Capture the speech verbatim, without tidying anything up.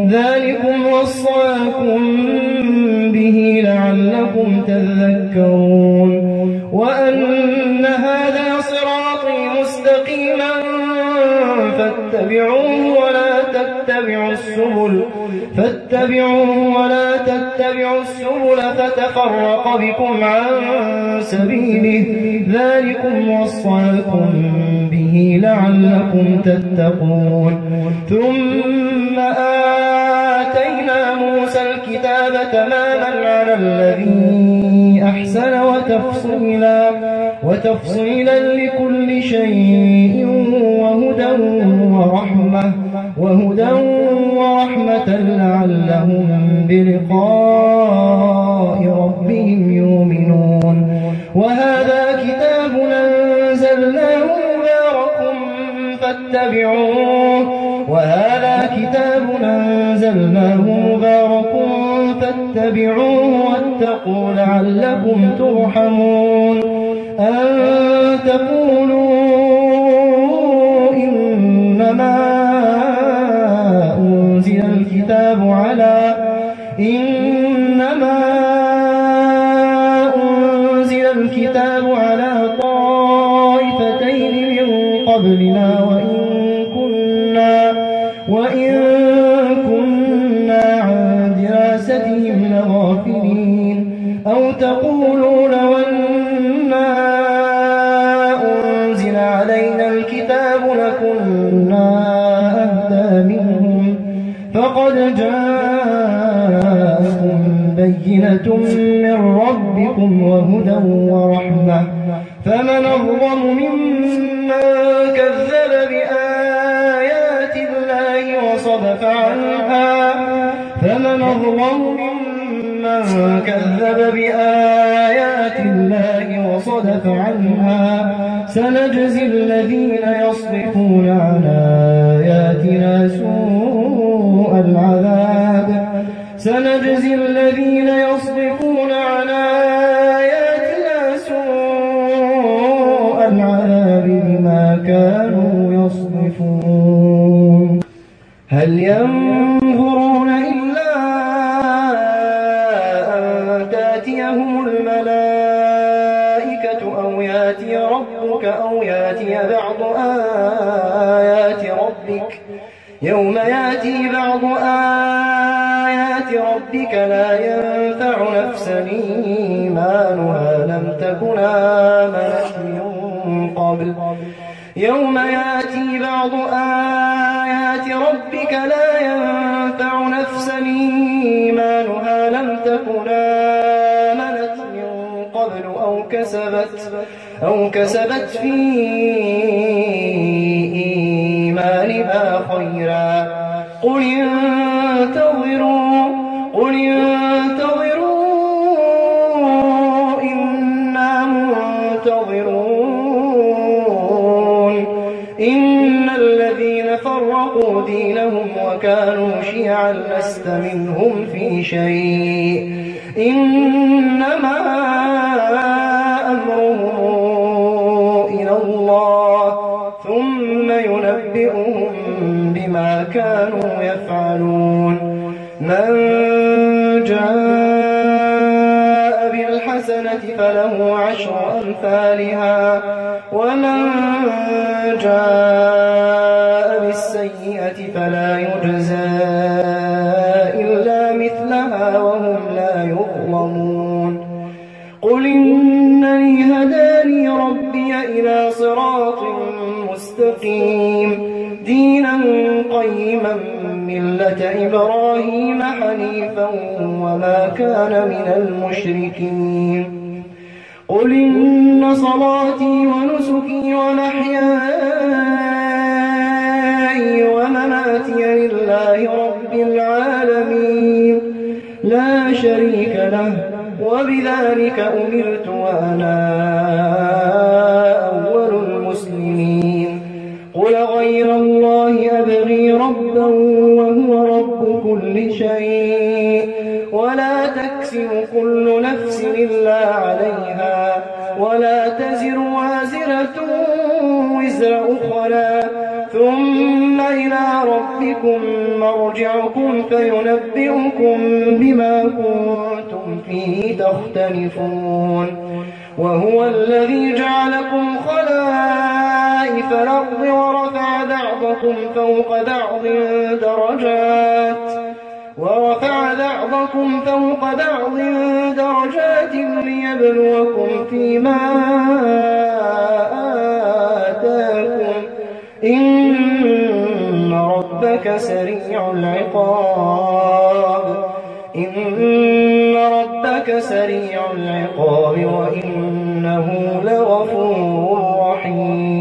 ذلكم وصاكم به لعلكم تذكرون وأن هذا صراطي مستقيما فاتبعوه ولا تتبعوا السبل فاتبعوه ولا تتبعوا السبل فتفرق بكم عن سبيله ذلكم وصاكم به لعلكم تتقون ثم آتينا موسى الكتاب تماما على الذي أحسن وتفصيلا وتفصيلا لكل شيء وهدى ورحمة وهدى ورحمة لعلهم بلقاء ربهم يؤمنون وهذا كتاب أنزلناه مبارك فاتبعوه وهذا كتاب أنزلناه مبارك فاتبعوه واتقوا لعلكم ترحمون أن تقولوا إنما أنزل الكتاب على إنما أنزل الكتاب على طائفتين من قبلنا وإن كنا وإن كنا عن دراستهم لغافلين أو تقولوا لو أنا أنزل علينا الكتاب لكنا أهدى منهم فقد جاءكم بينة من ربكم وهدى ورحمة فمن أظلم ممن كذب بآيات الله وصدف عنها فمن أظلم ممن كذب بآيات الله وصدف عنها سنجزي الذين يصدفون عن آياتنا سوء العذاب سنجزي الذين يصدفون عن آياتنا سوء العذاب بما كانوا يصدفون هل ينظرون إلا أن تأتيهم الملائكة أو يأتي ربك أو يأتي بعض آيات ربك يوم يأتي بعض آيات ربك لا ينفع نفسا إيمانها لم تكن آمنت من قبل يوم يأتي بعض آيات ربك لا ينفع نفسا إيمانها لم تكن آمنت من قبل أو كسبت أو كسبت في إيمانها خيرا قل انتظروا قل انتظروا إنا منتظرون إن الذين فرقوا دينهم وكانوا شيعا لست منهم في شيء إنما أمرهم إلى الله ثم ينبئهم بما كانوا يفعلون من جاء بالحسنة فله عشر أمثالها ومن جاء بالسيئة فلا يجزى إلا مثلها وهم لا يظلمون قل إنني هداني ربي إلى صراط مستقيم دينا قيما ملة إبراهيم حنيفا وما كان من المشركين قل إن صلاتي ونسكي ومحياي ومماتي لله رب العالمين لا شريك له وبذلك أمرت وأنا أول المسلمين قل غير الله أبغي ربا وهو رب كل شيء ولا تكسب كل نفس إلا عليها ولا تزر وازرة وزر أخرى ثم إلى ربكم ربكم مرجعكم فينبئكم بما كنتم فيه تختلفون وهو الذي جعلكم خلائف الأرض ورفع بعضكم فوق بعض درجات ورفع بعضكم فوق بعض درجات ليبلوكم فيما آتاكم إن ربك سريع العقاب إن ربك سريع العقاب وإنه لغفور رحيم